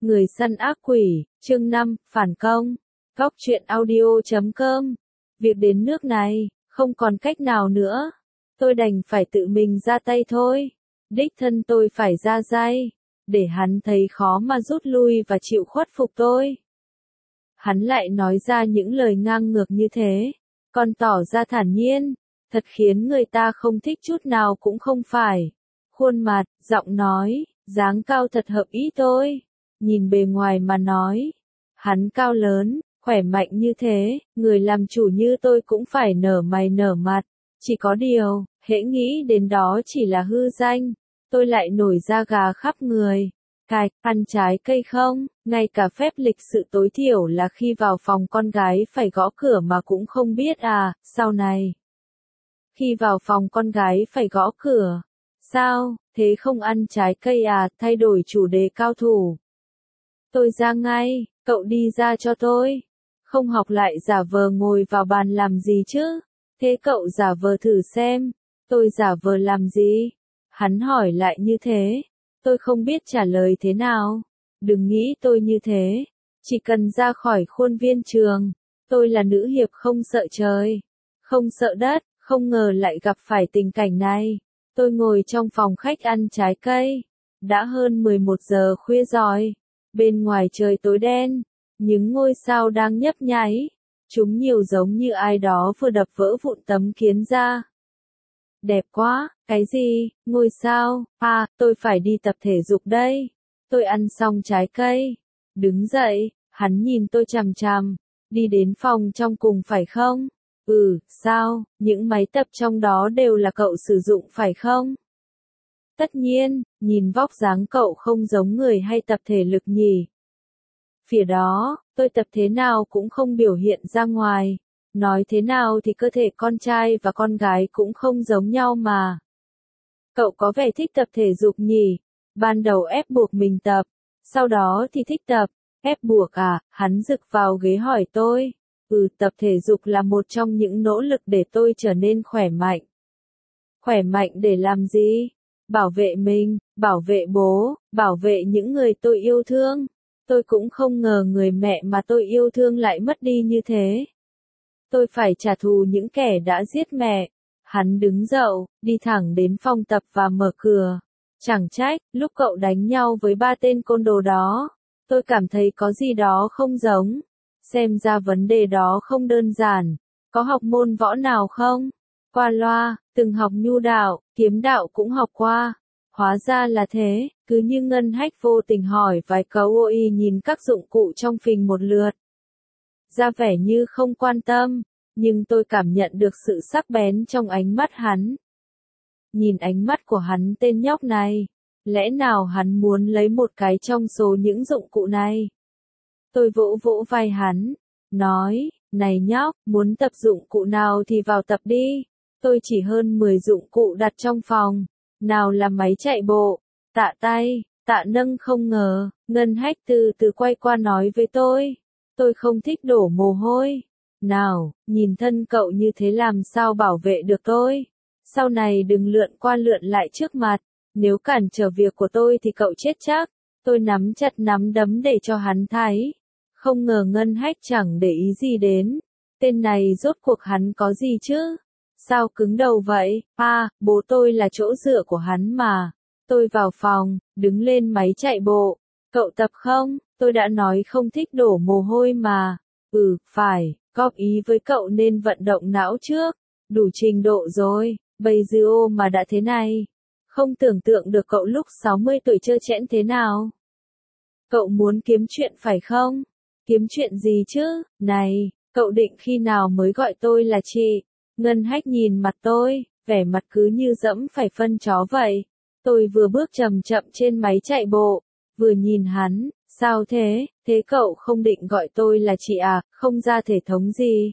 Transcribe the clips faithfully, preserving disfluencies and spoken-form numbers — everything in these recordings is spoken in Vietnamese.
Người săn ác quỷ, chương năm, phản công. Góc truyện audio chấm com. Việc đến nước này, không còn cách nào nữa. Tôi đành phải tự mình ra tay thôi. Đích thân tôi phải ra tay, để hắn thấy khó mà rút lui và chịu khuất phục tôi. Hắn lại nói ra những lời ngang ngược như thế, còn tỏ ra thản nhiên, thật khiến người ta không thích chút nào cũng không phải. Khuôn mặt, giọng nói, dáng cao thật hợp ý tôi. Nhìn bề ngoài mà nói, hắn cao lớn, khỏe mạnh như thế, người làm chủ như tôi cũng phải nở mày nở mặt. Chỉ có điều, hễ nghĩ đến đó chỉ là hư danh, tôi lại nổi da gà khắp người. Cạch, ăn trái cây không, ngay cả phép lịch sự tối thiểu là khi vào phòng con gái phải gõ cửa mà cũng không biết à, sau này. Khi vào phòng con gái phải gõ cửa. Sao, thế không ăn trái cây à, thay đổi chủ đề cao thủ. Tôi ra ngay, cậu đi ra cho tôi. Không học lại giả vờ ngồi vào bàn làm gì chứ? Thế cậu giả vờ thử xem. Tôi giả vờ làm gì? Hắn hỏi lại như thế. Tôi không biết trả lời thế nào. Đừng nghĩ tôi như thế. Chỉ cần ra khỏi khuôn viên trường. Tôi là nữ hiệp không sợ trời, không sợ đất, không ngờ lại gặp phải tình cảnh này. Tôi ngồi trong phòng khách ăn trái cây. Đã hơn mười một giờ khuya rồi. Bên ngoài trời tối đen, những ngôi sao đang nhấp nháy. Chúng nhiều giống như ai đó vừa đập vỡ vụn tấm kiến ra. Đẹp quá, cái gì, ngôi sao, à, tôi phải đi tập thể dục đây. Tôi ăn xong trái cây. Đứng dậy, hắn nhìn tôi chằm chằm. Đi đến phòng trong cùng phải không? Ừ, sao, những máy tập trong đó đều là cậu sử dụng phải không? Tất nhiên, nhìn vóc dáng cậu không giống người hay tập thể lực nhỉ. Phía đó, tôi tập thế nào cũng không biểu hiện ra ngoài. Nói thế nào thì cơ thể con trai và con gái cũng không giống nhau mà. Cậu có vẻ thích tập thể dục nhỉ? Ban đầu ép buộc mình tập, sau đó thì thích tập. Ép buộc à? Hắn rực vào ghế hỏi tôi. Ừ, tập thể dục là một trong những nỗ lực để tôi trở nên khỏe mạnh. Khỏe mạnh để làm gì? Bảo vệ mình, bảo vệ bố, bảo vệ những người tôi yêu thương. Tôi cũng không ngờ người mẹ mà tôi yêu thương lại mất đi như thế. Tôi phải trả thù những kẻ đã giết mẹ. Hắn đứng dậy, đi thẳng đến phòng tập và mở cửa. Chẳng trách, lúc cậu đánh nhau với ba tên côn đồ đó, tôi cảm thấy có gì đó không giống. Xem ra vấn đề đó không đơn giản. Có học môn võ nào không? Qua loa, từng học nhu đạo, kiếm đạo cũng học qua. Hóa ra là thế, cứ như Ngân Hách vô tình hỏi vài câu ôi nhìn các dụng cụ trong phình một lượt. Ra vẻ như không quan tâm, nhưng tôi cảm nhận được sự sắc bén trong ánh mắt hắn. Nhìn ánh mắt của hắn tên nhóc này, lẽ nào hắn muốn lấy một cái trong số những dụng cụ này? Tôi vỗ vỗ vai hắn, nói, này nhóc, muốn tập dụng cụ nào thì vào tập đi. Tôi chỉ hơn mười dụng cụ đặt trong phòng. Nào là máy chạy bộ, tạ tay, tạ nâng không ngờ, Ngân Hách từ từ quay qua nói với tôi. Tôi không thích đổ mồ hôi. Nào, nhìn thân cậu như thế làm sao bảo vệ được tôi. Sau này đừng lượn qua lượn lại trước mặt. Nếu cản trở việc của tôi thì cậu chết chắc. Tôi nắm chặt nắm đấm để cho hắn thấy. Không ngờ Ngân Hách chẳng để ý gì đến. Tên này rốt cuộc hắn có gì chứ? Sao cứng đầu vậy? À, bố tôi là chỗ dựa của hắn mà. Tôi vào phòng, đứng lên máy chạy bộ. Cậu tập không? Tôi đã nói không thích đổ mồ hôi mà. Ừ, phải, góp ý với cậu nên vận động não trước. Đủ trình độ rồi, bây giờ mà đã thế này. Không tưởng tượng được cậu lúc sáu mươi tuổi trơ trẽn thế nào. Cậu muốn kiếm chuyện phải không? Kiếm chuyện gì chứ? Này, cậu định khi nào mới gọi tôi là chị? Ngân Hách nhìn mặt tôi, vẻ mặt cứ như dẫm phải phân chó vậy. Tôi vừa bước chậm chậm trên máy chạy bộ, vừa nhìn hắn, sao thế, thế cậu không định gọi tôi là chị à, không ra thể thống gì.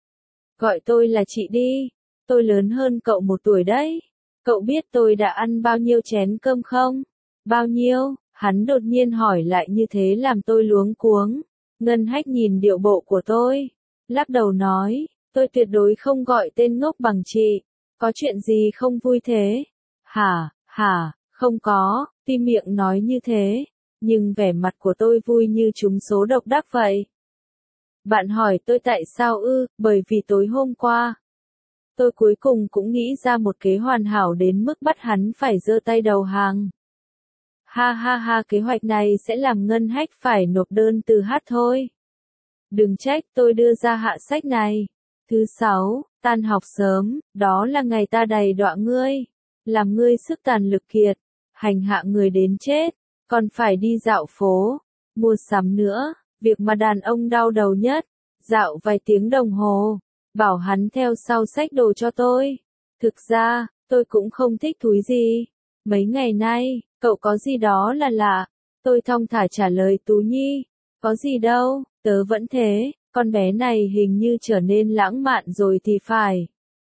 Gọi tôi là chị đi, tôi lớn hơn cậu một tuổi đấy. Cậu biết tôi đã ăn bao nhiêu chén cơm không? Bao nhiêu? Hắn đột nhiên hỏi lại như thế làm tôi luống cuống. Ngân Hách nhìn điệu bộ của tôi, lắc đầu nói. Tôi tuyệt đối không gọi tên ngốc bằng chị. Có chuyện gì không vui thế? Hả, hả, không có, tuy miệng nói như thế, nhưng vẻ mặt của tôi vui như trúng số độc đắc vậy. Bạn hỏi tôi tại sao ư, bởi vì tối hôm qua, tôi cuối cùng cũng nghĩ ra một kế hoàn hảo đến mức bắt hắn phải giơ tay đầu hàng. Ha ha ha, kế hoạch này sẽ làm Ngân Hách phải nộp đơn từ hát thôi. Đừng trách tôi đưa ra hạ sách này. Thứ sáu, tan học sớm, đó là ngày ta đầy đọa ngươi. Làm ngươi sức tàn lực kiệt, hành hạ người đến chết, còn phải đi dạo phố, mua sắm nữa, việc mà đàn ông đau đầu nhất, dạo vài tiếng đồng hồ, bảo hắn theo sau xách đồ cho tôi. Thực ra, tôi cũng không thích thúi gì. Mấy ngày nay, cậu có gì đó là lạ. Tôi thong thả trả lời Tú Nhi, có gì đâu, tớ vẫn thế, con bé này hình như trở nên lãng mạn rồi thì phải.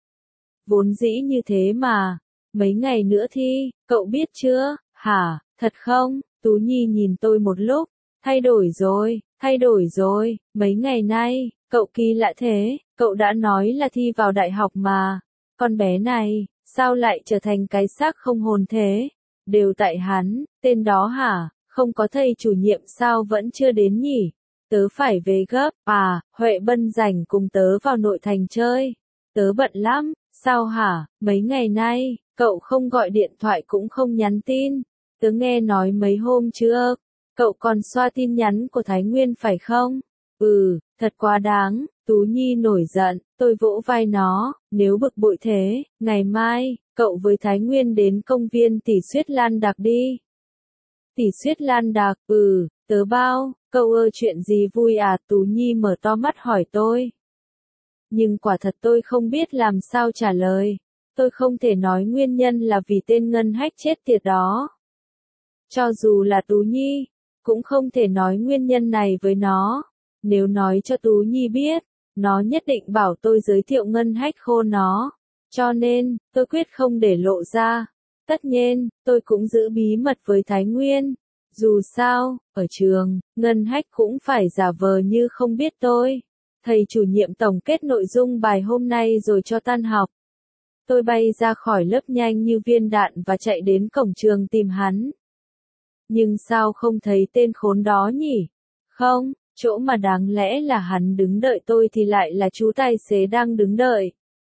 Vốn dĩ như thế mà, mấy ngày nữa thi, cậu biết chưa, hả, thật không? Tú Nhi nhìn tôi một lúc, thay đổi rồi, thay đổi rồi, mấy ngày nay, cậu kỳ lạ thế, cậu đã nói là thi vào đại học mà, con bé này, sao lại trở thành cái xác không hồn thế? Đều tại hắn, tên đó hả, không có thầy chủ nhiệm sao vẫn chưa đến nhỉ? Tớ phải về gấp, à, Huệ Bân rảnh cùng tớ vào nội thành chơi. Tớ bận lắm, sao hả, mấy ngày nay, cậu không gọi điện thoại cũng không nhắn tin. Tớ nghe nói mấy hôm chưa, cậu còn xoa tin nhắn của Thái Nguyên phải không? Ừ, thật quá đáng, Tú Nhi nổi giận, tôi vỗ vai nó, nếu bực bội thế, ngày mai, cậu với Thái Nguyên đến công viên Tỷ Xuyết Lan Đạc đi. Tỷ Xuyết Lan Đạc, ừ, tớ bao, cậu ơi chuyện gì vui à? Tú Nhi mở to mắt hỏi tôi. Nhưng quả thật tôi không biết làm sao trả lời, tôi không thể nói nguyên nhân là vì tên Ngân Hách chết tiệt đó. Cho dù là Tú Nhi, cũng không thể nói nguyên nhân này với nó, nếu nói cho Tú Nhi biết, nó nhất định bảo tôi giới thiệu Ngân Hách khô nó, cho nên, tôi quyết không để lộ ra. Tất nhiên, tôi cũng giữ bí mật với Thái Nguyên. Dù sao, ở trường, Ngân Hách cũng phải giả vờ như không biết tôi. Thầy chủ nhiệm tổng kết nội dung bài hôm nay rồi cho tan học. Tôi bay ra khỏi lớp nhanh như viên đạn và chạy đến cổng trường tìm hắn. Nhưng sao không thấy tên khốn đó nhỉ? Không, chỗ mà đáng lẽ là hắn đứng đợi tôi thì lại là chú tài xế đang đứng đợi.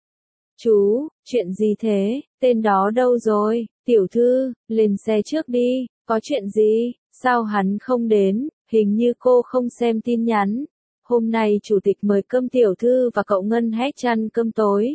Chú, chuyện gì thế, tên đó đâu rồi? Tiểu thư, lên xe trước đi, có chuyện gì, sao hắn không đến, hình như cô không xem tin nhắn. Hôm nay chủ tịch mời cơm tiểu thư và cậu Ngân Hách ăn cơm tối.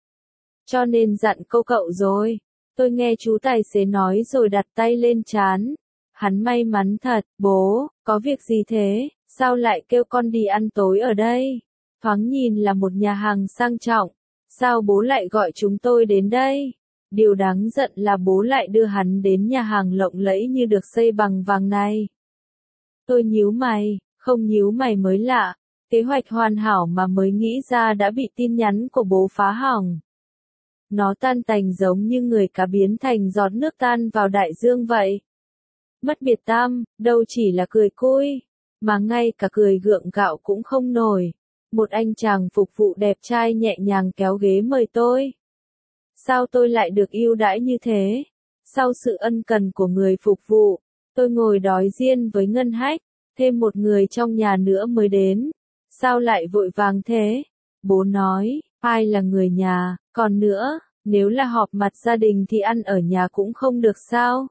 Cho nên dặn câu cậu rồi. Tôi nghe chú tài xế nói rồi đặt tay lên trán. Hắn may mắn thật, bố, có việc gì thế, sao lại kêu con đi ăn tối ở đây? Thoáng nhìn là một nhà hàng sang trọng, sao bố lại gọi chúng tôi đến đây? Điều đáng giận là bố lại đưa hắn đến nhà hàng lộng lẫy như được xây bằng vàng này. Tôi nhíu mày, không nhíu mày mới lạ, kế hoạch hoàn hảo mà mới nghĩ ra đã bị tin nhắn của bố phá hỏng. Nó tan tành giống như người cá biến thành giọt nước tan vào đại dương vậy. Mất biệt tam, đâu chỉ là cười côi, mà ngay cả cười gượng gạo cũng không nổi. Một anh chàng phục vụ đẹp trai nhẹ nhàng kéo ghế mời tôi. Sao tôi lại được ưu đãi như thế? Sau sự ân cần của người phục vụ, tôi ngồi đói riêng với Ngân Hách, thêm một người trong nhà nữa mới đến. Sao lại vội vàng thế? Bố nói, ai là người nhà, còn nữa, nếu là họp mặt gia đình thì ăn ở nhà cũng không được sao?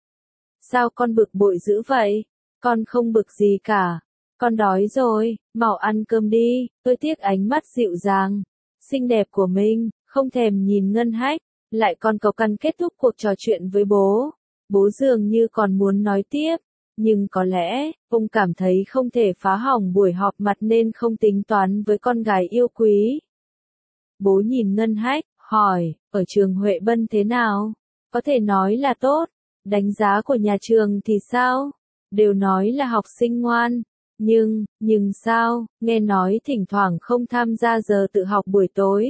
Sao con bực bội dữ vậy? Con không bực gì cả. Con đói rồi, mau ăn cơm đi. Tôi tiếc ánh mắt dịu dàng, xinh đẹp của mình, không thèm nhìn Ngân Hách, lại còn cầu căn kết thúc cuộc trò chuyện với bố. Bố dường như còn muốn nói tiếp, nhưng có lẽ, ông cảm thấy không thể phá hỏng buổi họp mặt nên không tính toán với con gái yêu quý. Bố nhìn Ngân Hách, hỏi, ở trường Huệ Bân thế nào? Có thể nói là tốt. Đánh giá của nhà trường thì sao? Đều nói là học sinh ngoan. Nhưng, nhưng sao, nghe nói thỉnh thoảng không tham gia giờ tự học buổi tối.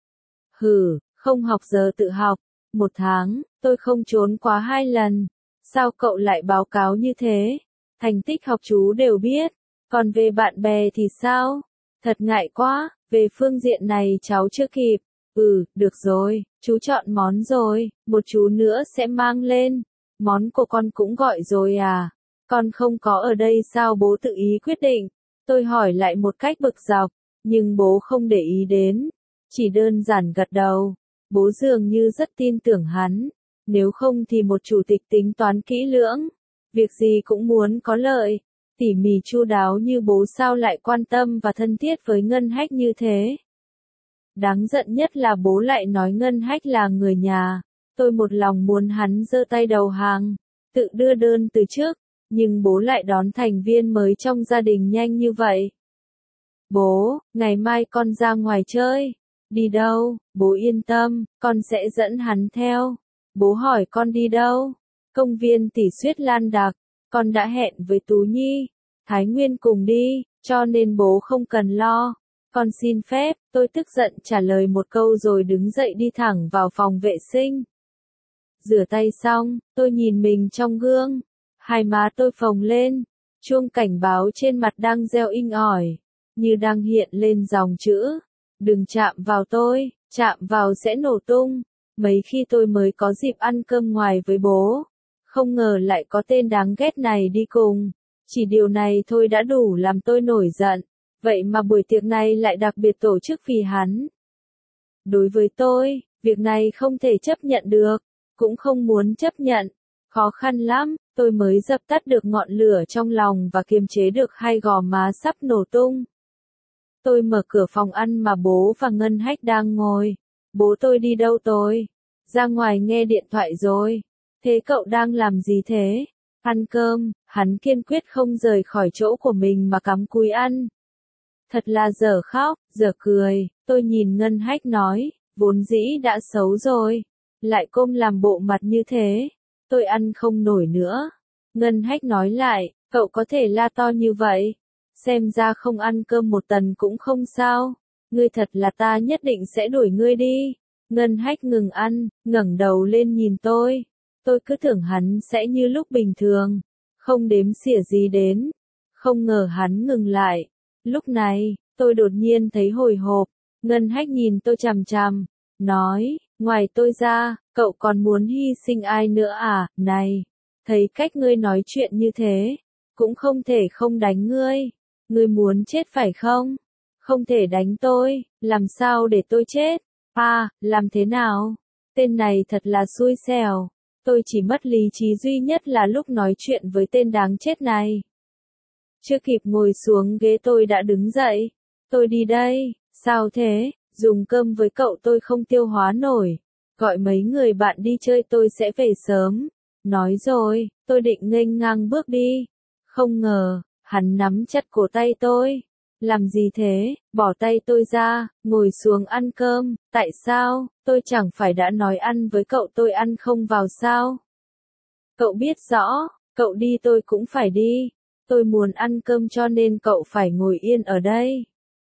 Hừ, không học giờ tự học. Một tháng, tôi không trốn quá hai lần. Sao cậu lại báo cáo như thế? Thành tích học chú đều biết. Còn về bạn bè thì sao? Thật ngại quá, về phương diện này cháu chưa kịp. Ừ, được rồi, chú chọn món rồi, một chú nữa sẽ mang lên. Món của con cũng gọi rồi à? Con không có ở đây sao bố tự ý quyết định? Tôi hỏi lại một cách bực dọc, nhưng bố không để ý đến, chỉ đơn giản gật đầu. Bố dường như rất tin tưởng hắn, nếu không thì một chủ tịch tính toán kỹ lưỡng, việc gì cũng muốn có lợi, tỉ mỉ chu đáo như bố sao lại quan tâm và thân thiết với Ngân Hách như thế. Đáng giận nhất là bố lại nói Ngân Hách là người nhà, tôi một lòng muốn hắn giơ tay đầu hàng, tự đưa đơn từ trước, nhưng bố lại đón thành viên mới trong gia đình nhanh như vậy. Bố, ngày mai con ra ngoài chơi. Đi đâu? Bố yên tâm, con sẽ dẫn hắn theo. Bố hỏi con đi đâu? Công viên Tỷ Xuyết Lan Đạc, con đã hẹn với Tú Nhi, Thái Nguyên cùng đi, cho nên bố không cần lo. Con xin phép, tôi tức giận trả lời một câu rồi đứng dậy đi thẳng vào phòng vệ sinh. Rửa tay xong, tôi nhìn mình trong gương, hai má tôi phồng lên, chuông cảnh báo trên mặt đang reo inh ỏi, như đang hiện lên dòng chữ. Đừng chạm vào tôi, chạm vào sẽ nổ tung. Mấy khi tôi mới có dịp ăn cơm ngoài với bố, không ngờ lại có tên đáng ghét này đi cùng. Chỉ điều này thôi đã đủ làm tôi nổi giận, vậy mà buổi tiệc này lại đặc biệt tổ chức vì hắn. Đối với tôi, việc này không thể chấp nhận được, cũng không muốn chấp nhận. Khó khăn lắm, tôi mới dập tắt được ngọn lửa trong lòng và kiềm chế được hai gò má sắp nổ tung. Tôi mở cửa phòng ăn mà bố và Ngân Hách đang ngồi. Bố tôi đi đâu tôi? Ra ngoài nghe điện thoại rồi. Thế cậu đang làm gì thế? Ăn cơm, hắn kiên quyết không rời khỏi chỗ của mình mà cắm cúi ăn. Thật là dở khóc, dở cười, tôi nhìn Ngân Hách nói, vốn dĩ đã xấu rồi. Lại côm làm bộ mặt như thế. Tôi ăn không nổi nữa. Ngân Hách nói lại, cậu có thể la to như vậy. Xem ra không ăn cơm một tuần cũng không sao. Ngươi thật là ta nhất định sẽ đuổi ngươi đi. Ngân Hách ngừng ăn, ngẩng đầu lên nhìn tôi. Tôi cứ tưởng hắn sẽ như lúc bình thường, không đếm xỉa gì đến. Không ngờ hắn ngừng lại. Lúc này, tôi đột nhiên thấy hồi hộp. Ngân Hách nhìn tôi chằm chằm, nói, ngoài tôi ra, cậu còn muốn hy sinh ai nữa à? Này, thấy cách ngươi nói chuyện như thế, cũng không thể không đánh ngươi. Ngươi muốn chết phải không? Không thể đánh tôi, làm sao để tôi chết? À, làm thế nào? Tên này thật là xui xẻo. Tôi chỉ mất lý trí duy nhất là lúc nói chuyện với tên đáng chết này. Chưa kịp ngồi xuống ghế tôi đã đứng dậy. Tôi đi đây, sao thế? Dùng cơm với cậu tôi không tiêu hóa nổi. Gọi mấy người bạn đi chơi tôi sẽ về sớm. Nói rồi, tôi định nghênh ngang bước đi. Không ngờ, hắn nắm chặt cổ tay tôi. Làm gì thế? Bỏ tay tôi ra, ngồi xuống ăn cơm. Tại sao? Tôi chẳng phải đã nói ăn với cậu tôi ăn không vào sao? Cậu biết rõ, cậu đi tôi cũng phải đi. Tôi muốn ăn cơm cho nên cậu phải ngồi yên ở đây.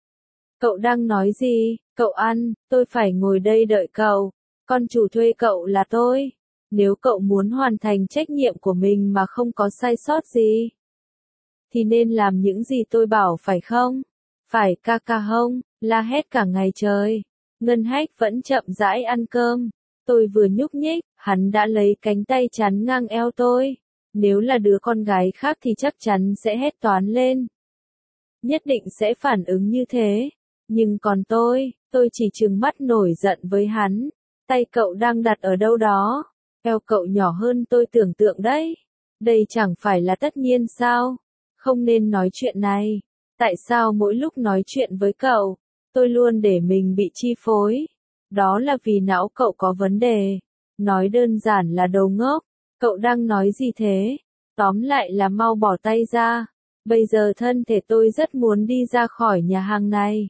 Cậu đang nói gì? Cậu ăn, tôi phải ngồi đây đợi cậu. Con chủ thuê cậu là tôi. Nếu cậu muốn hoàn thành trách nhiệm của mình mà không có sai sót gì, thì nên làm những gì tôi bảo phải không? Phải ca ca hông, la hét cả ngày trời. Ngân Hách vẫn chậm rãi ăn cơm. Tôi vừa nhúc nhích, hắn đã lấy cánh tay chắn ngang eo tôi. Nếu là đứa con gái khác thì chắc chắn sẽ hét toán lên. Nhất định sẽ phản ứng như thế. Nhưng còn tôi, tôi chỉ trừng mắt nổi giận với hắn. Tay cậu đang đặt ở đâu đó? Eo cậu nhỏ hơn tôi tưởng tượng đấy. Đây chẳng phải là tất nhiên sao? Không nên nói chuyện này. Tại sao mỗi lúc nói chuyện với cậu, tôi luôn để mình bị chi phối? Đó là vì não cậu có vấn đề. Nói đơn giản là đầu ngốc. Cậu đang nói gì thế? Tóm lại là mau bỏ tay ra. Bây giờ thân thể tôi rất muốn đi ra khỏi nhà hàng này.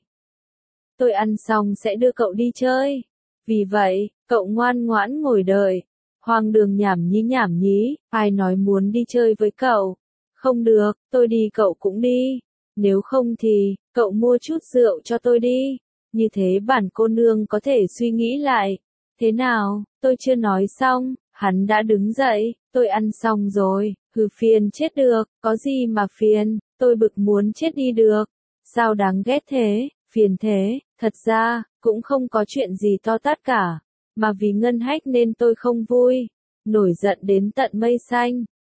Tôi ăn xong sẽ đưa cậu đi chơi. Vì vậy, cậu ngoan ngoãn ngồi đợi. Hoang đường nhảm nhí nhảm nhí, ai nói muốn đi chơi với cậu? Không được, tôi đi cậu cũng đi. Nếu không thì, cậu mua chút rượu cho tôi đi. Như thế bản cô nương có thể suy nghĩ lại. Thế nào, tôi chưa nói xong, hắn đã đứng dậy, tôi ăn xong rồi, hừ phiền chết được, có gì mà phiền, tôi bực muốn chết đi được. Sao đáng ghét thế, phiền thế, thật ra, cũng không có chuyện gì to tát cả, mà vì Ngân Hách nên tôi không vui, nổi giận đến tận mây xanh.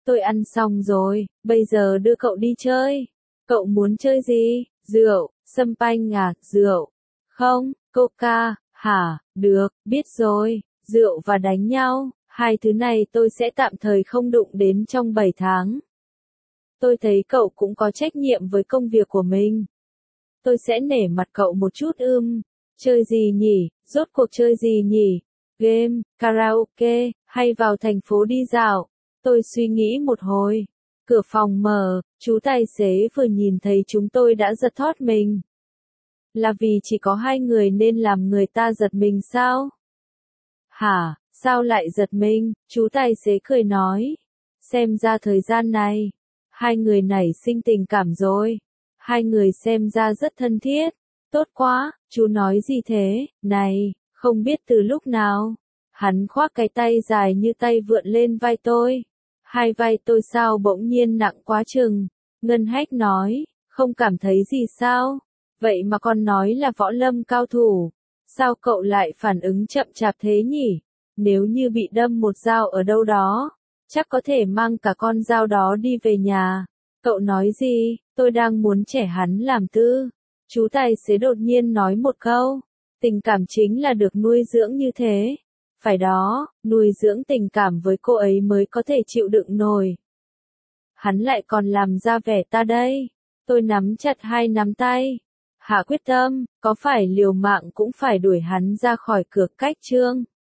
Tôi ăn xong rồi, bây giờ đưa cậu đi chơi. Cậu muốn chơi gì? Rượu, sâm panh à, rượu. Không, coca, hả, được, biết rồi, rượu và đánh nhau, hai thứ này tôi sẽ tạm thời không đụng đến trong bảy tháng. Tôi thấy cậu cũng có trách nhiệm với công việc của mình. Tôi sẽ nể mặt cậu một chút ưm. Chơi gì nhỉ, rốt cuộc chơi gì nhỉ? Game, karaoke, hay vào thành phố đi dạo? Tôi suy nghĩ một hồi. Cửa phòng mở, chú tài xế vừa nhìn thấy chúng tôi đã giật thót mình. Là vì chỉ có hai người nên làm người ta giật mình sao? Hả, sao lại giật mình? Chú tài xế cười nói. Xem ra thời gian này, hai người nảy sinh tình cảm rồi. Hai người xem ra rất thân thiết. Tốt quá, chú nói gì thế? Này, không biết từ lúc nào. Hắn khoác cái tay dài như tay vượn lên vai tôi. Hai vai tôi sao bỗng nhiên nặng quá chừng. Ngân Hách nói, không cảm thấy gì sao? Vậy mà con nói là võ lâm cao thủ. Sao cậu lại phản ứng chậm chạp thế nhỉ? Nếu như bị đâm một dao ở đâu đó, chắc có thể mang cả con dao đó đi về nhà. Cậu nói gì? Tôi đang muốn trẻ hắn làm tư. Chú tài xế đột nhiên nói một câu. Tình cảm chính là được nuôi dưỡng như thế. Phải đó, nuôi dưỡng tình cảm với cô ấy mới có thể chịu đựng nổi. Hắn lại còn làm ra vẻ ta đây. Tôi nắm chặt hai nắm tay. Hạ quyết tâm, có phải liều mạng cũng phải đuổi hắn ra khỏi cửa cách chương.